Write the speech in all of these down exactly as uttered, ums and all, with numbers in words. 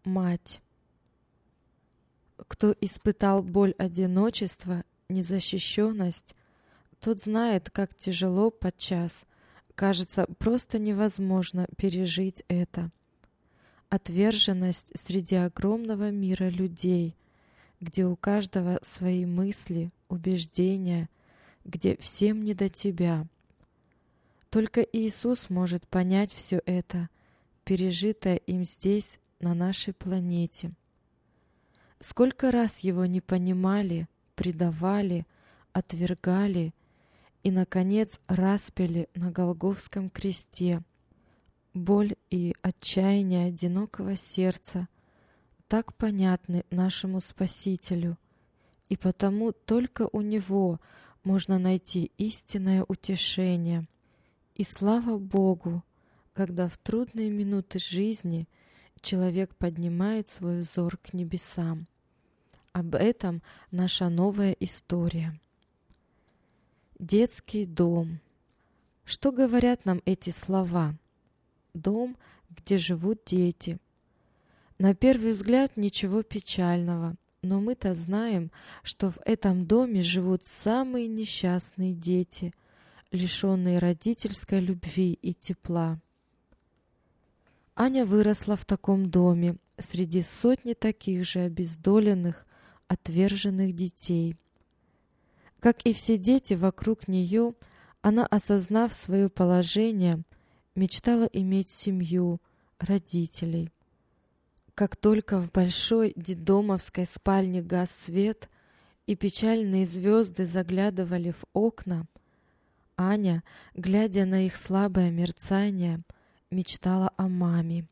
Мать. Кто испытал боль одиночества, незащищенность, тот знает, как тяжело подчас, кажется, просто невозможно пережить это. Отверженность среди огромного мира людей, где у каждого свои мысли, убеждения, где всем не до тебя. Только Иисус может понять все это, пережитое им здесь, на нашей планете. Сколько раз его не понимали, предавали, отвергали и, наконец, распяли на Голгофском кресте. Боль и отчаяние одинокого сердца так понятны нашему Спасителю, и потому только у Него можно найти истинное утешение. И слава Богу, когда в трудные минуты жизни человек поднимает свой взор к небесам. Об этом наша новая история. Детский дом. Что говорят нам эти слова? Дом, где живут дети. На первый взгляд ничего печального, но мы-то знаем, что в этом доме живут самые несчастные дети, лишенные родительской любви и тепла. Аня выросла в таком доме, среди сотни таких же обездоленных, отверженных детей. Как и все дети вокруг нее, она, осознав свое положение, мечтала иметь семью, родителей. Как только в большой детдомовской спальне гас свет и печальные звезды заглядывали в окна, Аня, глядя на их слабое мерцание, мечтала о маме.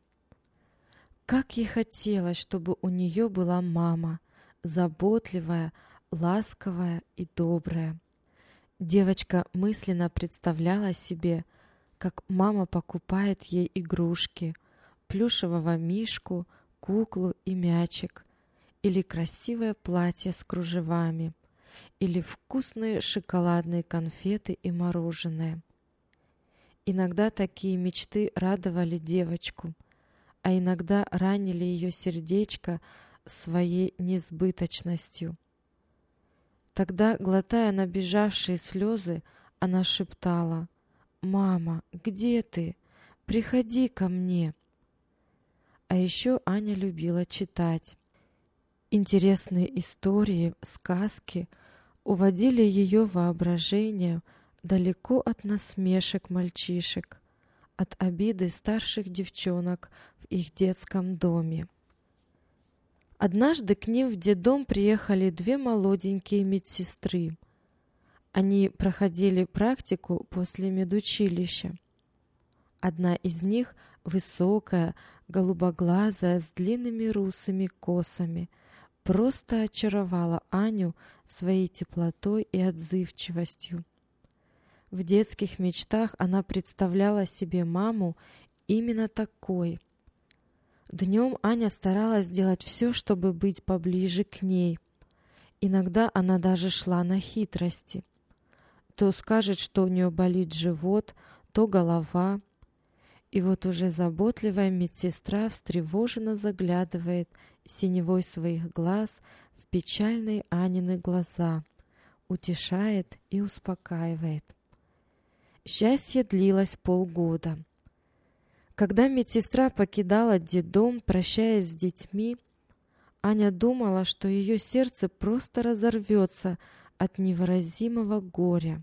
Как ей хотелось, чтобы у нее была мама, заботливая, ласковая и добрая. Девочка мысленно представляла себе, как мама покупает ей игрушки, плюшевого мишку, куклу и мячик, или красивое платье с кружевами, или вкусные шоколадные конфеты и мороженое. Иногда такие мечты радовали девочку, а иногда ранили ее сердечко своей несбыточностью. Тогда, глотая набежавшие слезы, она шептала: «Мама, где ты? Приходи ко мне!» А еще Аня любила читать. Интересные истории, сказки уводили ее воображение далеко от насмешек мальчишек, от обиды старших девчонок в их детском доме. Однажды к ним в детдом приехали две молоденькие медсестры. Они проходили практику после медучилища. Одна из них, высокая, голубоглазая, с длинными русыми косами, просто очаровала Аню своей теплотой и отзывчивостью. В детских мечтах она представляла себе маму именно такой. Днем Аня старалась сделать все, чтобы быть поближе к ней. Иногда она даже шла на хитрости. То скажет, что у нее болит живот, то голова. И вот уже заботливая медсестра встревоженно заглядывает синевой своих глаз в печальные Анины глаза, утешает и успокаивает. Счастье длилось полгода. Когда медсестра покидала детдом, прощаясь с детьми, Аня думала, что ее сердце просто разорвется от невыразимого горя.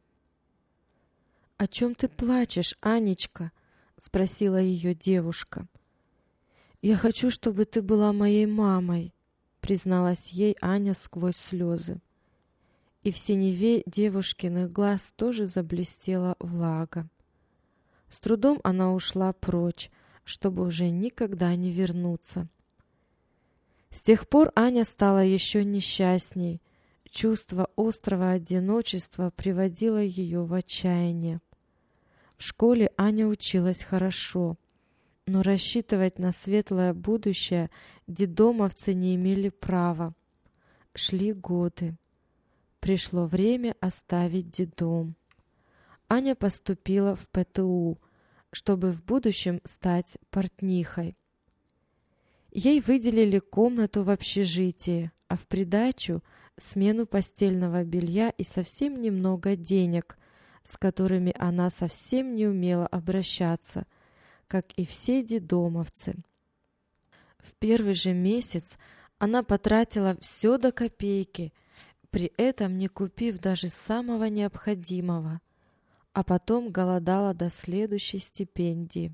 «О чем ты плачешь, Анечка?» — спросила ее девушка. «Я хочу, чтобы ты была моей мамой», — призналась ей Аня сквозь слезы. И в синеве девушкиных глаз тоже заблестела влага. С трудом она ушла прочь, чтобы уже никогда не вернуться. С тех пор Аня стала еще несчастней. Чувство острого одиночества приводило ее в отчаяние. В школе Аня училась хорошо, но рассчитывать на светлое будущее детдомовцы не имели права. Шли годы. Пришло время оставить детдом. Аня поступила в пэ тэ у, чтобы в будущем стать портнихой. Ей выделили комнату в общежитии, а в придачу смену постельного белья и совсем немного денег, с которыми она совсем не умела обращаться, как и все детдомовцы. В первый же месяц она потратила все до копейки, при этом не купив даже самого необходимого, а потом голодала до следующей стипендии.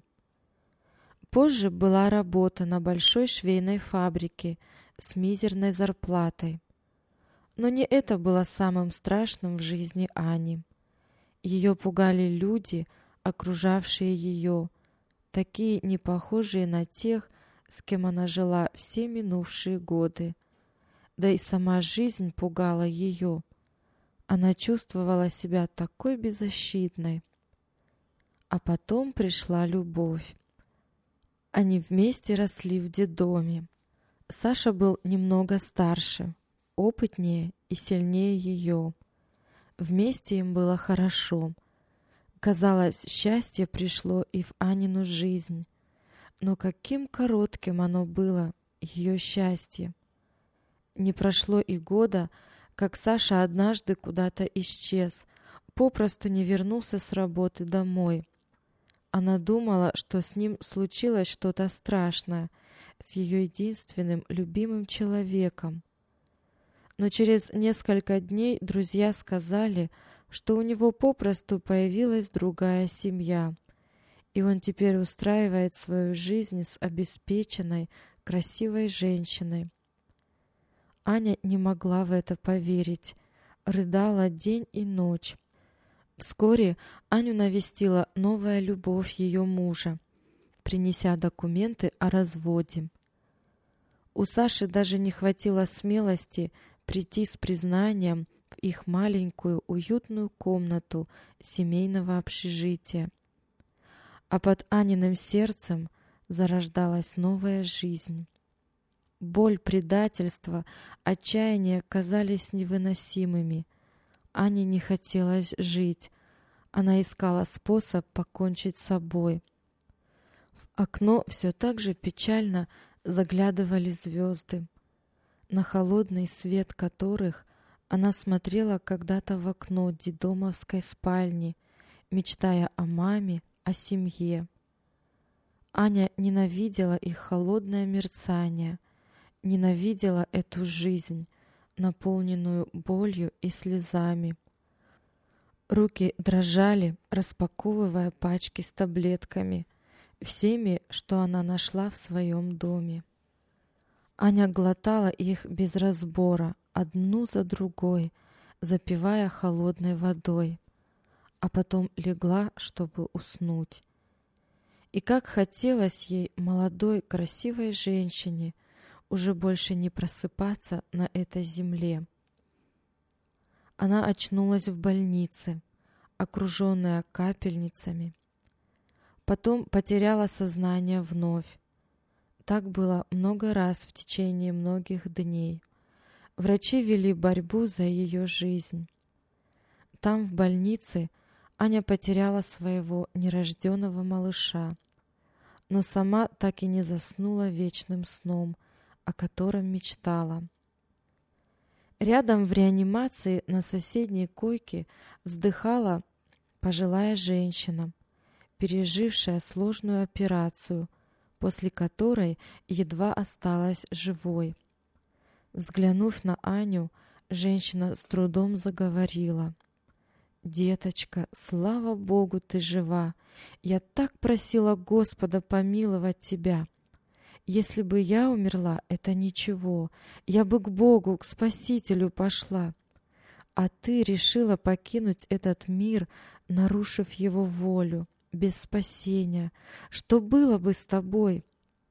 Позже была работа на большой швейной фабрике с мизерной зарплатой. Но не это было самым страшным в жизни Ани. Ее пугали люди, окружавшие ее, такие не похожие на тех, с кем она жила все минувшие годы. Да и сама жизнь пугала ее. Она чувствовала себя такой беззащитной. А потом пришла любовь. Они вместе росли в детдоме. Саша был немного старше, опытнее и сильнее ее. Вместе им было хорошо. Казалось, счастье пришло и в Анину жизнь. Но каким коротким оно было, ее счастье. Не прошло и года, как Саша однажды куда-то исчез, попросту не вернулся с работы домой. Она думала, что с ним случилось что-то страшное, с ее единственным любимым человеком. Но через несколько дней друзья сказали, что у него попросту появилась другая семья, и он теперь устраивает свою жизнь с обеспеченной, красивой женщиной. Аня не могла в это поверить, рыдала день и ночь. Вскоре Аню навестила новая любовь ее мужа, принеся документы о разводе. У Саши даже не хватило смелости прийти с признанием в их маленькую уютную комнату семейного общежития. А под Аниным сердцем зарождалась новая жизнь. Боль предательства, отчаяние казались невыносимыми. Ане не хотелось жить. Она искала способ покончить с собой. В окно все так же печально заглядывали звезды, на холодный свет которых она смотрела когда-то в окно детдомовской спальни, мечтая о маме, о семье. Аня ненавидела их холодное мерцание, ненавидела эту жизнь, наполненную болью и слезами. Руки дрожали, распаковывая пачки с таблетками, всеми, что она нашла в своем доме. Аня глотала их без разбора, одну за другой, запивая холодной водой, а потом легла, чтобы уснуть. И как хотелось ей, молодой, красивой женщине, уже больше не просыпаться на этой земле. Она очнулась в больнице, окруженная капельницами. Потом потеряла сознание вновь. Так было много раз в течение многих дней. Врачи вели борьбу за ее жизнь. Там, в больнице, Аня потеряла своего нерожденного малыша, но сама так и не заснула вечным сном, о котором мечтала. Рядом в реанимации на соседней койке вздыхала пожилая женщина, пережившая сложную операцию, после которой едва осталась живой. Взглянув на Аню, женщина с трудом заговорила: «Деточка, слава Богу, ты жива! Я так просила Господа помиловать тебя! Если бы я умерла, это ничего, я бы к Богу, к Спасителю пошла. А ты решила покинуть этот мир, нарушив его волю, без спасения. Что было бы с тобой?»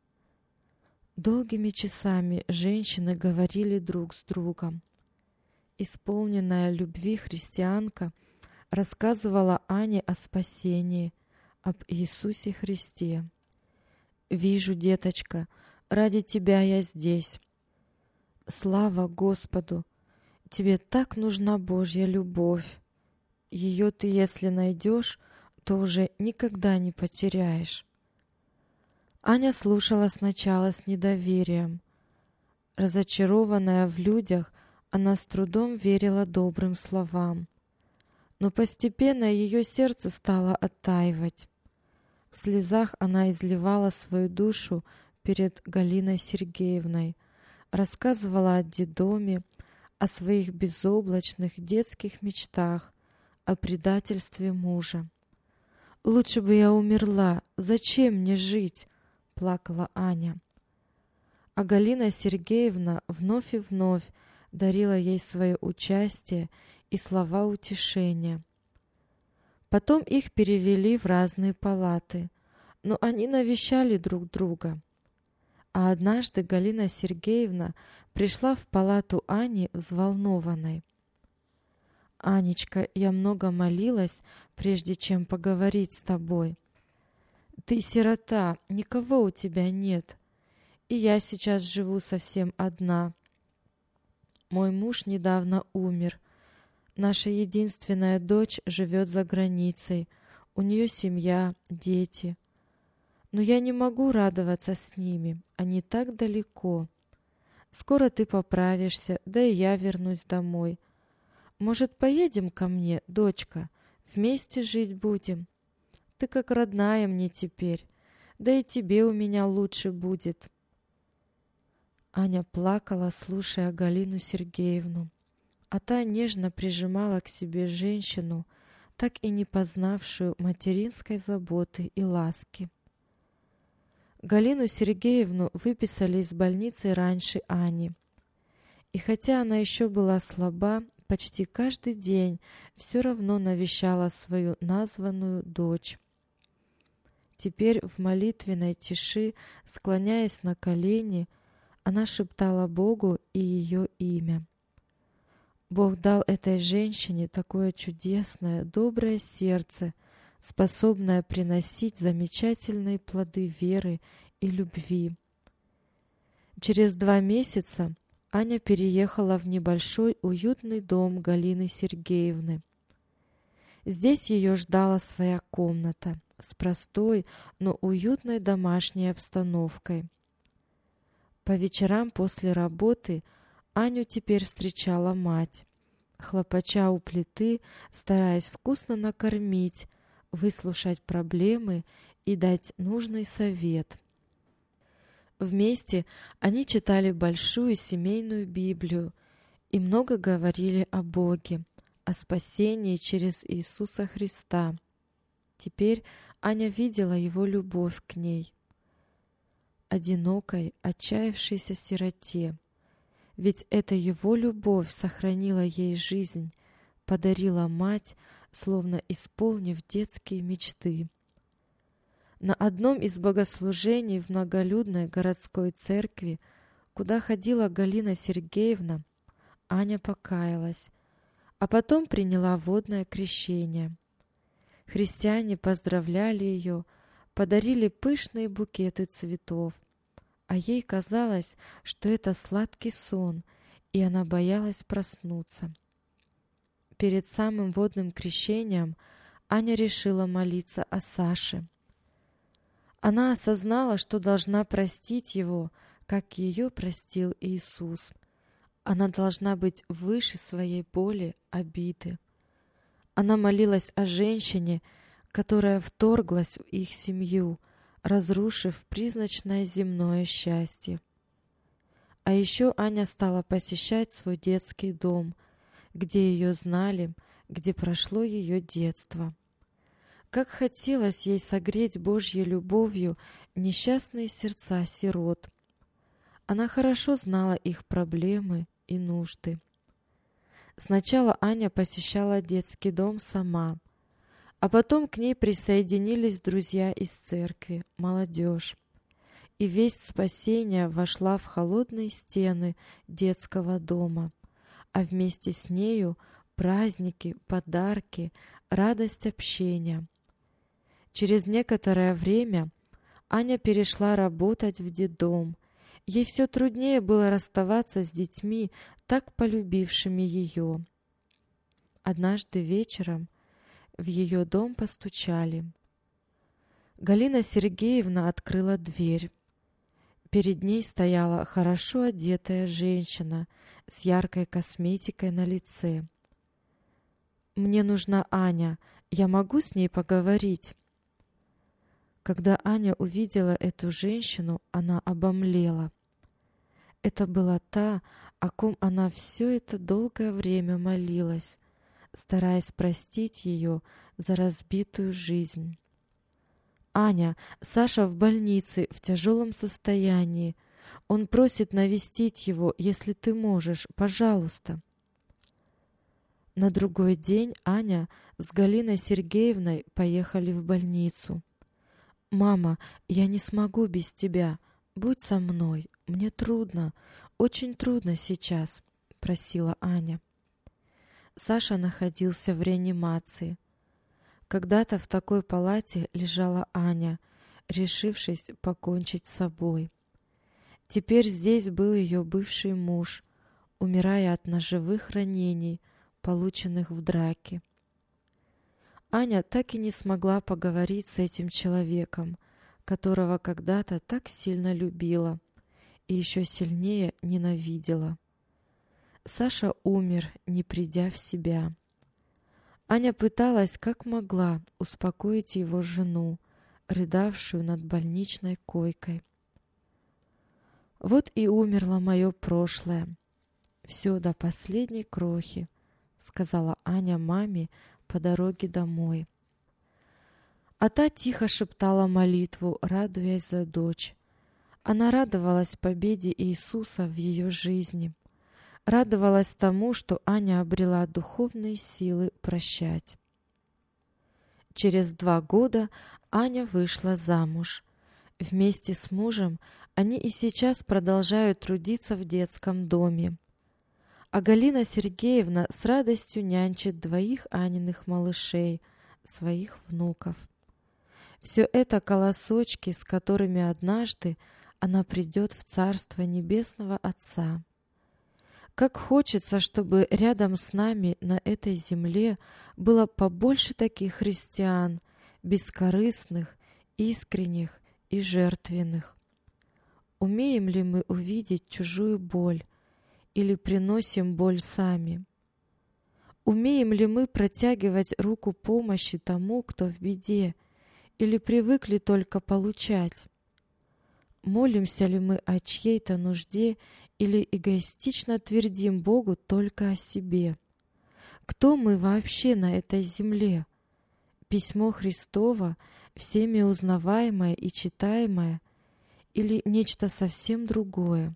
Долгими часами женщины говорили друг с другом. Исполненная любви христианка рассказывала Ане о спасении, об Иисусе Христе. «Вижу, деточка, ради тебя я здесь. Слава Господу! Тебе так нужна Божья любовь. Ее ты, если найдешь, то уже никогда не потеряешь». Аня слушала сначала с недоверием. Разочарованная в людях, она с трудом верила добрым словам. Но постепенно ее сердце стало оттаивать. В слезах она изливала свою душу перед Галиной Сергеевной, рассказывала о детдоме, о своих безоблачных детских мечтах, о предательстве мужа. «Лучше бы я умерла, зачем мне жить?» — плакала Аня. А Галина Сергеевна вновь и вновь дарила ей свое участие и слова утешения. Потом их перевели в разные палаты, но они навещали друг друга. А однажды Галина Сергеевна пришла в палату Ани взволнованной. «Анечка, я много молилась, прежде чем поговорить с тобой. Ты сирота, никого у тебя нет, и я сейчас живу совсем одна. Мой муж недавно умер. Наша единственная дочь живет за границей, у нее семья, дети. Но я не могу радоваться с ними, они так далеко. Скоро ты поправишься, да и я вернусь домой. Может, поедем ко мне, дочка? Вместе жить будем. Ты как родная мне теперь, да и тебе у меня лучше будет». Аня плакала, слушая Галину Сергеевну, а та нежно прижимала к себе женщину, так и не познавшую материнской заботы и ласки. Галину Сергеевну выписали из больницы раньше Ани. И хотя она еще была слаба, почти каждый день все равно навещала свою названную дочь. Теперь в молитвенной тиши, склоняясь на колени, она шептала Богу и ее имя. Бог дал этой женщине такое чудесное, доброе сердце, способное приносить замечательные плоды веры и любви. Через два месяца Аня переехала в небольшой уютный дом Галины Сергеевны. Здесь ее ждала своя комната с простой, но уютной домашней обстановкой. По вечерам после работы Аню теперь встречала мать, хлопача у плиты, стараясь вкусно накормить, выслушать проблемы и дать нужный совет. Вместе они читали большую семейную Библию и много говорили о Боге, о спасении через Иисуса Христа. Теперь Аня видела его любовь к ней, одинокой, отчаявшейся сироте. Ведь это его любовь сохранила ей жизнь, подарила мать, словно исполнив детские мечты. На одном из богослужений в многолюдной городской церкви, куда ходила Галина Сергеевна, Аня покаялась, а потом приняла водное крещение. Христиане поздравляли ее, подарили пышные букеты цветов, а ей казалось, что это сладкий сон, и она боялась проснуться. Перед самым водным крещением Аня решила молиться о Саше. Она осознала, что должна простить его, как ее простил Иисус. Она должна быть выше своей боли, обиды. Она молилась о женщине, которая вторглась в их семью, разрушив призрачное земное счастье. А еще Аня стала посещать свой детский дом, где ее знали, где прошло ее детство. Как хотелось ей согреть Божьей любовью несчастные сердца сирот. Она хорошо знала их проблемы и нужды. Сначала Аня посещала детский дом сама, а потом к ней присоединились друзья из церкви, молодежь. И весть спасения вошла в холодные стены детского дома, а вместе с нею праздники, подарки, радость общения. Через некоторое время Аня перешла работать в детдом. Ей все труднее было расставаться с детьми, так полюбившими ее. Однажды вечером в ее дом постучали. Галина Сергеевна открыла дверь. Перед ней стояла хорошо одетая женщина с яркой косметикой на лице. «Мне нужна Аня. Я могу с ней поговорить?» Когда Аня увидела эту женщину, она обомлела. Это была та, о ком она все это долгое время молилась, стараясь простить ее за разбитую жизнь. «Аня, Саша в больнице, в тяжелом состоянии. Он просит навестить его, если ты можешь, пожалуйста». На другой день Аня с Галиной Сергеевной поехали в больницу. «Мама, я не смогу без тебя. Будь со мной. Мне трудно, очень трудно сейчас», — просила Аня. Саша находился в реанимации. Когда-то в такой палате лежала Аня, решившись покончить с собой. Теперь здесь был ее бывший муж, умирая от ножевых ранений, полученных в драке. Аня так и не смогла поговорить с этим человеком, которого когда-то так сильно любила и еще сильнее ненавидела. Саша умер, не придя в себя. Аня пыталась как могла успокоить его жену, рыдавшую над больничной койкой. «Вот и умерло мое прошлое. Все до последней крохи», — сказала Аня маме по дороге домой. А та тихо шептала молитву, радуясь за дочь. Она радовалась победе Иисуса в ее жизни. Радовалась тому, что Аня обрела духовные силы прощать. Через два года Аня вышла замуж. Вместе с мужем они и сейчас продолжают трудиться в детском доме. А Галина Сергеевна с радостью нянчит двоих Аниных малышей, своих внуков. Все это колосочки, с которыми однажды она придет в Царство Небесного Отца. Как хочется, чтобы рядом с нами на этой земле было побольше таких христиан, бескорыстных, искренних и жертвенных. Умеем ли мы увидеть чужую боль или приносим боль сами? Умеем ли мы протягивать руку помощи тому, кто в беде, или привыкли только получать? Молимся ли мы о чьей-то нужде или эгоистично твердим Богу только о себе? Кто мы вообще на этой земле? Письмо Христово, всеми узнаваемое и читаемое, или нечто совсем другое?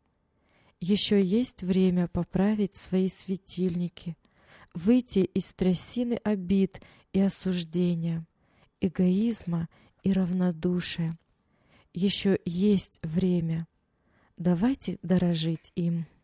Еще есть время поправить свои светильники, выйти из трясины обид и осуждения, эгоизма и равнодушия. Еще есть время. Давайте дорожить им.